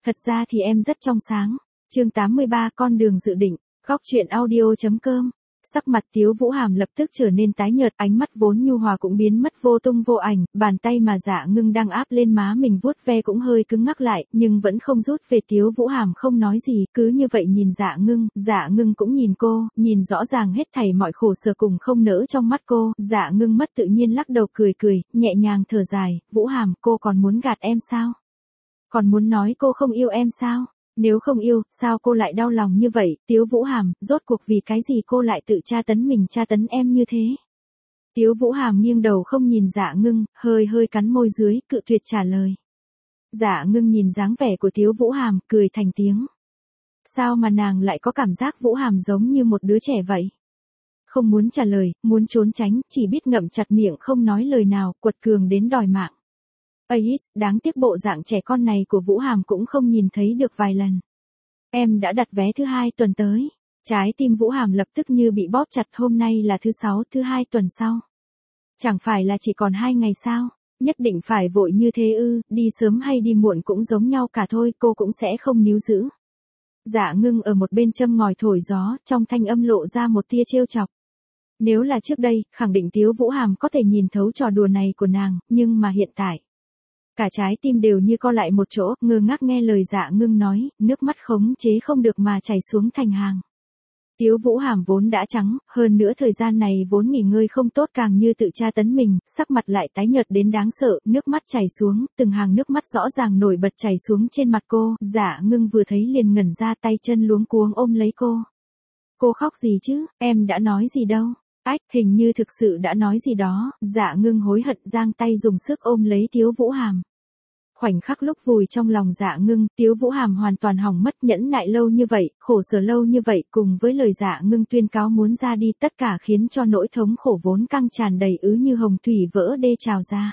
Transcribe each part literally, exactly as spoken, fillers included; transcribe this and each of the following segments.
Thật ra thì em rất trong sáng. Chương tám mươi ba con đường dự định, góc truyện audio.com. Sắc mặt Tiếu Vũ Hàm lập tức trở nên tái nhợt, ánh mắt vốn nhu hòa cũng biến mất vô tung vô ảnh, bàn tay mà Dạ Ngưng đang áp lên má mình vuốt ve cũng hơi cứng ngắc lại, nhưng vẫn không rút về. Tiếu Vũ Hàm không nói gì, cứ như vậy nhìn Dạ Ngưng, Dạ Ngưng cũng nhìn cô, nhìn rõ ràng hết thảy mọi khổ sở cùng không nỡ trong mắt cô. Dạ Ngưng mất tự nhiên lắc đầu cười cười, nhẹ nhàng thở dài, Vũ Hàm, cô còn muốn gạt em sao? Còn muốn nói cô không yêu em sao? Nếu không yêu, sao cô lại đau lòng như vậy? Tiếu Vũ Hàm, rốt cuộc vì cái gì cô lại tự tra tấn mình, tra tấn em như thế? Tiếu Vũ Hàm nghiêng đầu không nhìn Dạ Ngưng, hơi hơi cắn môi dưới, cự tuyệt trả lời. Dạ Ngưng nhìn dáng vẻ của Tiếu Vũ Hàm, cười thành tiếng. Sao mà nàng lại có cảm giác Vũ Hàm giống như một đứa trẻ vậy? Không muốn trả lời, muốn trốn tránh, chỉ biết ngậm chặt miệng không nói lời nào, quật cường đến đòi mạng. Ais, đáng tiếc bộ dạng trẻ con này của Vũ Hàm cũng không nhìn thấy được vài lần. Em đã đặt vé thứ hai tuần tới. Trái tim Vũ Hàm lập tức như bị bóp chặt, hôm nay là thứ sáu, thứ hai tuần sau. Chẳng phải là chỉ còn hai ngày sao? Nhất định phải vội như thế ư? Đi sớm hay đi muộn cũng giống nhau cả thôi, cô cũng sẽ không níu giữ. Dạ Ngưng ở một bên châm ngòi thổi gió, trong thanh âm lộ ra một tia trêu chọc. Nếu là trước đây, khẳng định Tiếu Vũ Hàm có thể nhìn thấu trò đùa này của nàng, nhưng mà hiện tại. Cả trái tim đều như co lại một chỗ, ngơ ngác nghe lời Dạ Ngưng nói, nước mắt khống chế không được mà chảy xuống thành hàng. Tiếu Vũ Hàm vốn đã trắng, hơn nữa thời gian này vốn nghỉ ngơi không tốt càng như tự tra tấn mình, sắc mặt lại tái nhợt đến đáng sợ, nước mắt chảy xuống, từng hàng nước mắt rõ ràng nổi bật chảy xuống trên mặt cô. Dạ Ngưng vừa thấy liền ngẩn ra, tay chân luống cuống ôm lấy cô. Cô khóc gì chứ, em đã nói gì đâu. Ách, hình như thực sự đã nói gì đó. Dạ Ngưng hối hận giang tay dùng sức ôm lấy Tiếu Vũ Hàm. Khoảnh khắc lúc vùi trong lòng Dạ Ngưng, Tiếu Vũ Hàm hoàn toàn hỏng mất, nhẫn nại lâu như vậy, khổ sở lâu như vậy, cùng với lời Dạ Ngưng tuyên cáo muốn ra đi, tất cả khiến cho nỗi thống khổ vốn căng tràn đầy ứ như hồng thủy vỡ đê trào ra.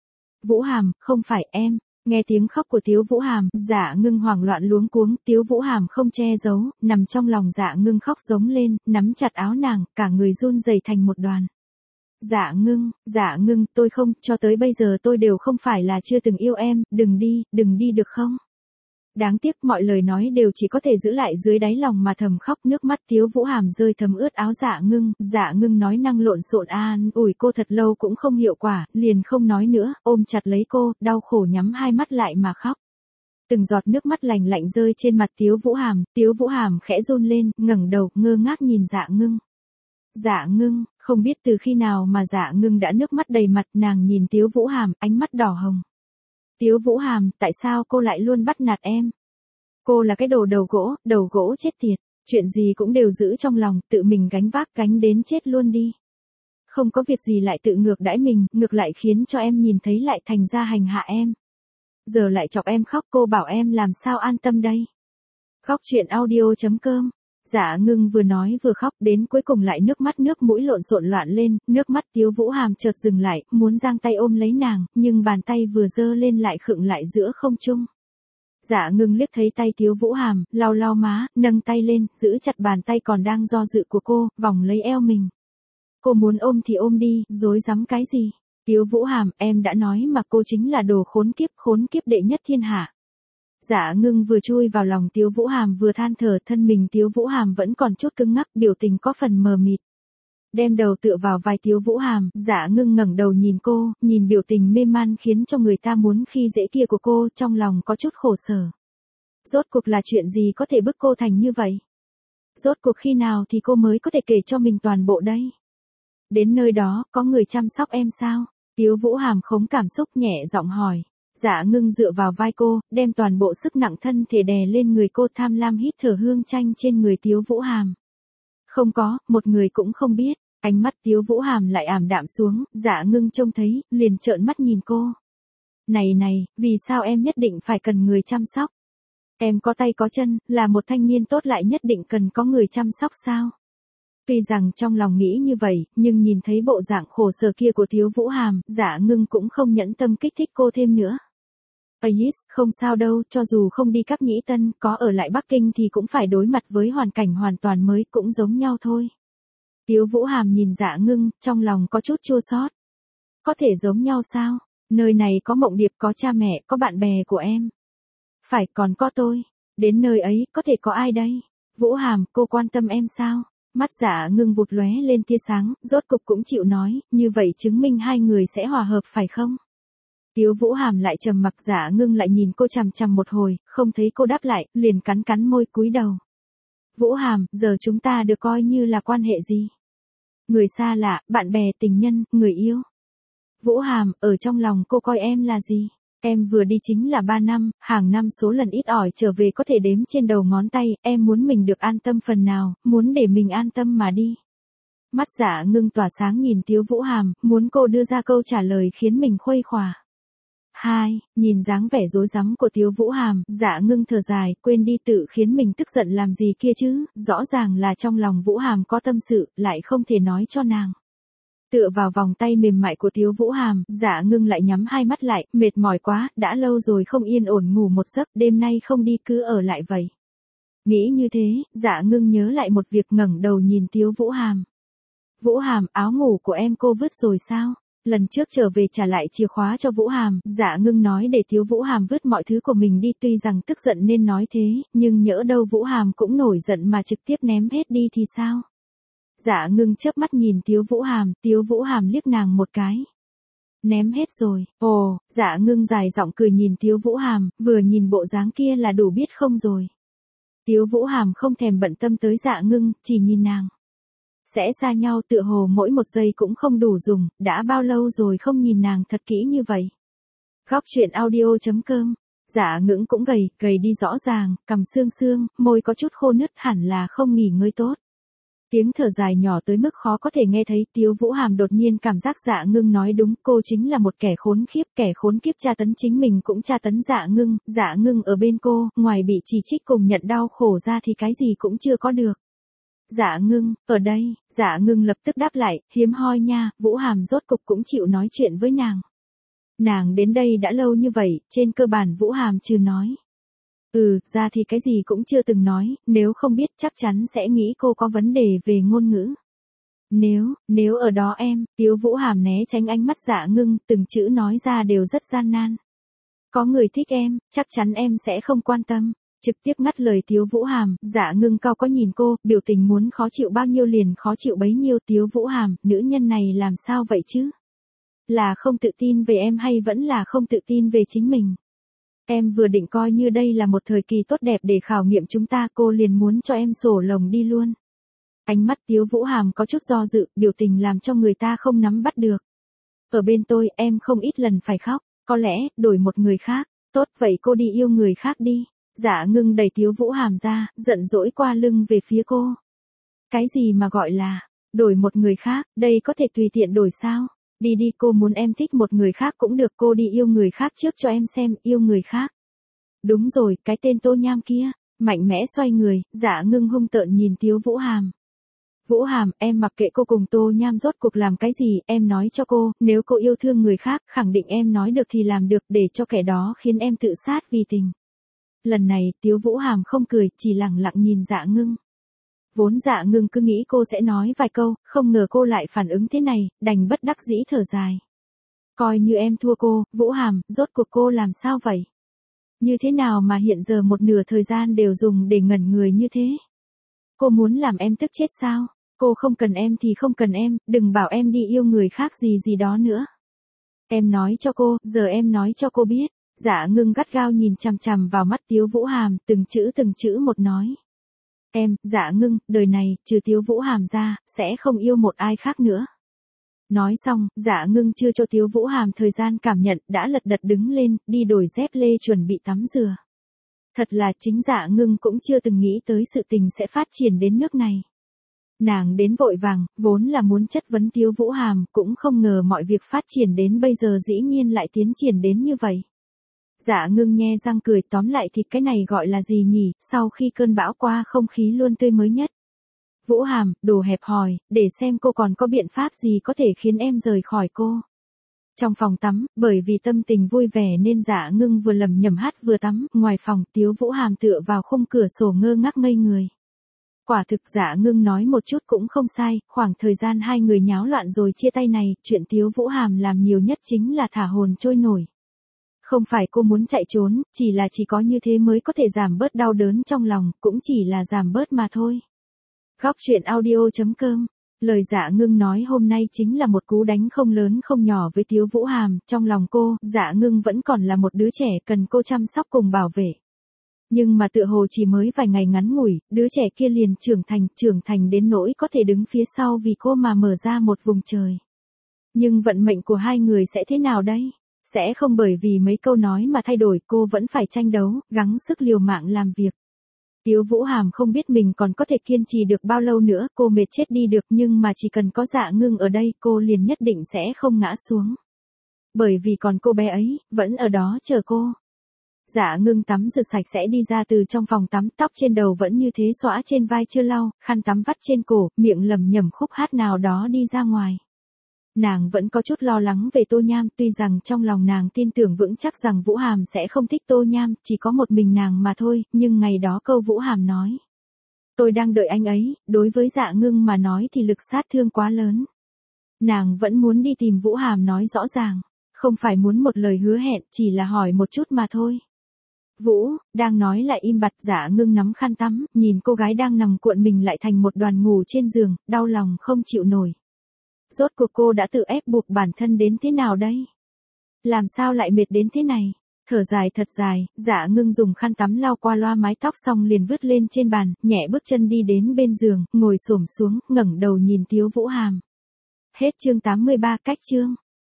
Vũ Hàm, không phải em. Nghe tiếng khóc của Tiếu Vũ Hàm, Dạ Ngưng hoảng loạn luống cuống, Tiếu Vũ Hàm không che giấu, nằm trong lòng Dạ Ngưng khóc giống lên, nắm chặt áo nàng, cả người run rẩy thành một đoàn. Dạ Ngưng, Dạ Ngưng, tôi không, cho tới bây giờ tôi đều không phải là chưa từng yêu em, đừng đi, đừng đi được không? Đáng tiếc mọi lời nói đều chỉ có thể giữ lại dưới đáy lòng mà thầm khóc, nước mắt Tiếu Vũ Hàm rơi thấm ướt áo Dạ Ngưng. Dạ Ngưng nói năng lộn xộn an ủi cô thật lâu cũng không hiệu quả, liền không nói nữa, ôm chặt lấy cô, đau khổ nhắm hai mắt lại mà khóc. Từng giọt nước mắt lành lạnh rơi trên mặt Tiếu Vũ Hàm, Tiếu Vũ Hàm khẽ run lên, ngẩng đầu, ngơ ngác nhìn Dạ Ngưng. Dạ Ngưng, không biết từ khi nào mà Dạ Ngưng đã nước mắt đầy mặt, nàng nhìn Tiếu Vũ Hàm, ánh mắt đỏ hồng. Tiếu Vũ Hàm, tại sao cô lại luôn bắt nạt em? Cô là cái đồ đầu gỗ, đầu gỗ chết tiệt, chuyện gì cũng đều giữ trong lòng, tự mình gánh vác, gánh đến chết luôn đi. Không có việc gì lại tự ngược đãi mình, ngược lại khiến cho em nhìn thấy lại thành ra hành hạ em. Giờ lại chọc em khóc, cô bảo em làm sao an tâm đây? Góc truyện audio.com. Dạ Ngưng vừa nói vừa khóc, đến cuối cùng lại nước mắt nước mũi lộn xộn loạn lên, nước mắt Tiếu Vũ Hàm chợt dừng lại, muốn giang tay ôm lấy nàng, nhưng bàn tay vừa giơ lên lại khựng lại giữa không trung. Dạ Ngưng liếc thấy tay Tiếu Vũ Hàm, lau lau má, nâng tay lên, giữ chặt bàn tay còn đang do dự của cô, vòng lấy eo mình. Cô muốn ôm thì ôm đi, rối rắm cái gì? Tiếu Vũ Hàm, em đã nói mà, cô chính là đồ khốn kiếp, khốn kiếp đệ nhất thiên hạ. Dạ Ngưng vừa chui vào lòng Tiếu Vũ Hàm vừa than thở, thân mình Tiếu Vũ Hàm vẫn còn chút cứng ngắc, biểu tình có phần mờ mịt. Đem đầu tựa vào vai Tiếu Vũ Hàm, Dạ Ngưng ngẩng đầu nhìn cô, nhìn biểu tình mê man khiến cho người ta muốn khi dễ kia của cô, trong lòng có chút khổ sở. Rốt cuộc là chuyện gì có thể bức cô thành như vậy? Rốt cuộc khi nào thì cô mới có thể kể cho mình toàn bộ đây? Đến nơi đó, có người chăm sóc em sao? Tiếu Vũ Hàm khống cảm xúc nhẹ giọng hỏi. Dạ Ngưng dựa vào vai cô, đem toàn bộ sức nặng thân thể đè lên người cô, tham lam hít thở hương chanh trên người Tiếu Vũ Hàm. Không có, một người cũng không biết. Ánh mắt Tiếu Vũ Hàm lại ảm đạm xuống, Dạ Ngưng trông thấy, liền trợn mắt nhìn cô. Này này, vì sao em nhất định phải cần người chăm sóc? Em có tay có chân, là một thanh niên tốt lại nhất định cần có người chăm sóc sao? Tuy rằng trong lòng nghĩ như vậy, nhưng nhìn thấy bộ dạng khổ sở kia của Tiếu Vũ Hàm, Dạ Ngưng cũng không nhẫn tâm kích thích cô thêm nữa. Ais, không sao đâu, cho dù không đi Cáp Nhĩ Tân, có ở lại Bắc Kinh thì cũng phải đối mặt với hoàn cảnh hoàn toàn mới, cũng giống nhau thôi. Tiếu Vũ Hàm nhìn Dạ Ngưng, trong lòng có chút chua xót. Có thể giống nhau sao? Nơi này có Mộng Điệp, có cha mẹ, có bạn bè của em. Phải, còn có tôi. Đến nơi ấy, có thể có ai đây? Vũ Hàm, cô quan tâm em sao? Mắt Dạ Ngưng vụt lóe lên tia sáng, rốt cục cũng chịu nói, như vậy chứng minh hai người sẽ hòa hợp phải không? Tiếu Vũ Hàm lại trầm mặc. Dạ Ngưng lại nhìn cô chằm chằm một hồi, không thấy cô đáp lại, liền cắn cắn môi cúi đầu. Vũ Hàm, giờ chúng ta được coi như là quan hệ gì? Người xa lạ, bạn bè, tình nhân, người yêu. Vũ Hàm, ở trong lòng cô coi em là gì? Em vừa đi chính là ba năm, hàng năm số lần ít ỏi trở về có thể đếm trên đầu ngón tay, em muốn mình được an tâm phần nào, muốn để mình an tâm mà đi. Mắt Dạ Ngưng tỏa sáng nhìn Tiếu Vũ Hàm, muốn cô đưa ra câu trả lời khiến mình khuây khỏa. Hai, nhìn dáng vẻ rối rắm của Tiếu Vũ Hàm, Dạ Ngưng thở dài, quên đi tự khiến mình tức giận làm gì kia chứ, rõ ràng là trong lòng Vũ Hàm có tâm sự, lại không thể nói cho nàng. Tựa vào vòng tay mềm mại của Tiếu Vũ Hàm, Dạ Ngưng lại nhắm hai mắt lại, mệt mỏi quá, đã lâu rồi không yên ổn ngủ một giấc, đêm nay không đi cứ ở lại vậy. Nghĩ như thế, Dạ Ngưng nhớ lại một việc, ngẩng đầu nhìn Tiếu Vũ Hàm. Vũ Hàm, áo ngủ của em cô vứt rồi sao? Lần trước trở về trả lại chìa khóa cho Vũ Hàm, Dạ Ngưng nói để Tiếu Vũ Hàm vứt mọi thứ của mình đi, tuy rằng tức giận nên nói thế, nhưng nhỡ đâu Vũ Hàm cũng nổi giận mà trực tiếp ném hết đi thì sao? Dạ Ngưng chớp mắt nhìn Tiếu Vũ Hàm, Tiếu Vũ Hàm liếc nàng một cái. Ném hết rồi, ồ, Dạ Ngưng dài giọng cười nhìn Tiếu Vũ Hàm, vừa nhìn bộ dáng kia là đủ biết không rồi. Tiếu Vũ Hàm không thèm bận tâm tới Dạ Ngưng, chỉ nhìn nàng. Sẽ xa nhau tựa hồ mỗi một giây cũng không đủ dùng, đã bao lâu rồi không nhìn nàng thật kỹ như vậy. Góc truyện audio chấm com. Dạ Ngưng cũng gầy, gầy đi rõ ràng, cằm xương xương, môi có chút khô nứt, hẳn là không nghỉ ngơi tốt. Tiếng thở dài nhỏ tới mức khó có thể nghe thấy. Tiếu Vũ Hàm đột nhiên cảm giác Dạ Ngưng nói đúng, cô chính là một kẻ khốn khiếp, kẻ khốn kiếp tra tấn chính mình cũng tra tấn Dạ Ngưng, Dạ Ngưng ở bên cô, ngoài bị chỉ trích cùng nhận đau khổ ra thì cái gì cũng chưa có được. Dạ Ngưng, ở đây, Dạ Ngưng lập tức đáp lại, hiếm hoi nha, Vũ Hàm rốt cục cũng chịu nói chuyện với nàng. Nàng đến đây đã lâu như vậy, trên cơ bản Vũ Hàm chưa nói. Ừ, ra thì cái gì cũng chưa từng nói, nếu không biết chắc chắn sẽ nghĩ cô có vấn đề về ngôn ngữ. Nếu, nếu ở đó em, Tiếu Vũ Hàm né tránh ánh mắt Dạ Ngưng, từng chữ nói ra đều rất gian nan. Có người thích em, chắc chắn em sẽ không quan tâm. Trực tiếp ngắt lời Tiếu Vũ Hàm, Dạ Ngưng cao có nhìn cô, biểu tình muốn khó chịu bao nhiêu liền khó chịu bấy nhiêu. Tiếu Vũ Hàm, nữ nhân này làm sao vậy chứ? Là không tự tin về em hay vẫn là không tự tin về chính mình? Em vừa định coi như đây là một thời kỳ tốt đẹp để khảo nghiệm chúng ta, cô liền muốn cho em sổ lồng đi luôn. Ánh mắt Tiếu Vũ Hàm có chút do dự, biểu tình làm cho người ta không nắm bắt được. Ở bên tôi, em không ít lần phải khóc, có lẽ, đổi một người khác, tốt vậy cô đi yêu người khác đi. Dạ Ngưng đẩy Tiếu Vũ Hàm ra, giận dỗi qua lưng về phía cô. Cái gì mà gọi là, đổi một người khác, đây có thể tùy tiện đổi sao? Đi đi, cô muốn em thích một người khác cũng được, cô đi yêu người khác trước cho em xem, yêu người khác. Đúng rồi, cái tên Tô Nham kia, mạnh mẽ xoay người, Dạ Ngưng hung tợn nhìn Tiếu Vũ Hàm. Vũ Hàm, em mặc kệ cô cùng Tô Nham rốt cuộc làm cái gì, em nói cho cô, nếu cô yêu thương người khác, khẳng định em nói được thì làm được, để cho kẻ đó khiến em tự sát vì tình. Lần này, Tiếu Vũ Hàm không cười, chỉ lẳng lặng nhìn Dạ Ngưng. Vốn Dạ Ngưng cứ nghĩ cô sẽ nói vài câu, không ngờ cô lại phản ứng thế này, đành bất đắc dĩ thở dài. Coi như em thua cô, Vũ Hàm, rốt cuộc cô làm sao vậy? Như thế nào mà hiện giờ một nửa thời gian đều dùng để ngẩn người như thế? Cô muốn làm em tức chết sao? Cô không cần em thì không cần em, đừng bảo em đi yêu người khác gì gì đó nữa. Em nói cho cô, giờ em nói cho cô biết. Dạ Ngưng gắt gao nhìn chằm chằm vào mắt Tiếu Vũ Hàm, từng chữ từng chữ một nói. Em, Dạ Ngưng, đời này, trừ Tiếu Vũ Hàm ra, sẽ không yêu một ai khác nữa. Nói xong, Dạ Ngưng chưa cho Tiếu Vũ Hàm thời gian cảm nhận, đã lật đật đứng lên, đi đổi dép lê chuẩn bị tắm rửa. Thật là chính Dạ Ngưng cũng chưa từng nghĩ tới sự tình sẽ phát triển đến nước này. Nàng đến vội vàng, vốn là muốn chất vấn Tiếu Vũ Hàm, cũng không ngờ mọi việc phát triển đến bây giờ dĩ nhiên lại tiến triển đến như vậy. Dạ Ngưng nhe răng cười, tóm lại thì cái này gọi là gì nhỉ, sau khi cơn bão qua không khí luôn tươi mới nhất. Vũ Hàm, đồ hẹp hòi, để xem cô còn có biện pháp gì có thể khiến em rời khỏi cô. Trong phòng tắm, bởi vì tâm tình vui vẻ nên Dạ Ngưng vừa lẩm nhẩm hát vừa tắm, ngoài phòng Tiếu Vũ Hàm tựa vào khung cửa sổ ngơ ngác ngây người. Quả thực Dạ Ngưng nói một chút cũng không sai, khoảng thời gian hai người nháo loạn rồi chia tay này, chuyện Tiếu Vũ Hàm làm nhiều nhất chính là thả hồn trôi nổi. Không phải cô muốn chạy trốn, chỉ là chỉ có như thế mới có thể giảm bớt đau đớn trong lòng, cũng chỉ là giảm bớt mà thôi. Góc truyện audio.com. Lời Dạ Ngưng nói hôm nay chính là một cú đánh không lớn không nhỏ với Tiếu Vũ Hàm, trong lòng cô, Dạ Ngưng vẫn còn là một đứa trẻ cần cô chăm sóc cùng bảo vệ. Nhưng mà tựa hồ chỉ mới vài ngày ngắn ngủi, đứa trẻ kia liền trưởng thành, trưởng thành đến nỗi có thể đứng phía sau vì cô mà mở ra một vùng trời. Nhưng vận mệnh của hai người sẽ thế nào đây? Sẽ không bởi vì mấy câu nói mà thay đổi, cô vẫn phải tranh đấu, gắng sức liều mạng làm việc. Tiếu Vũ Hàm không biết mình còn có thể kiên trì được bao lâu nữa, cô mệt chết đi được nhưng mà chỉ cần có Dạ Ngưng ở đây cô liền nhất định sẽ không ngã xuống. Bởi vì còn cô bé ấy, vẫn ở đó chờ cô. Dạ Ngưng tắm rửa sạch sẽ đi ra từ trong phòng tắm, tóc trên đầu vẫn như thế xõa trên vai chưa lau, khăn tắm vắt trên cổ, miệng lẩm nhẩm khúc hát nào đó đi ra ngoài. Nàng vẫn có chút lo lắng về Tô Nham, tuy rằng trong lòng nàng tin tưởng vững chắc rằng Vũ Hàm sẽ không thích Tô Nham, chỉ có một mình nàng mà thôi, nhưng ngày đó câu Vũ Hàm nói. Tôi đang đợi anh ấy, đối với Dạ Ngưng mà nói thì lực sát thương quá lớn. Nàng vẫn muốn đi tìm Vũ Hàm nói rõ ràng, không phải muốn một lời hứa hẹn, chỉ là hỏi một chút mà thôi. Vũ, đang nói lại im bặt. Dạ Ngưng nắm khăn tắm, nhìn cô gái đang nằm cuộn mình lại thành một đoàn ngủ trên giường, đau lòng không chịu nổi. Rốt cuộc cô đã tự ép buộc bản thân đến thế nào đây? Làm sao lại mệt đến thế này? Thở dài thật dài, Dạ Ngưng dùng khăn tắm lau qua loa mái tóc xong liền vứt lên trên bàn, nhẹ bước chân đi đến bên giường, ngồi xổm xuống, ngẩng đầu nhìn Tiếu Vũ Hàm. Hết chương tám mươi ba. Cách chương.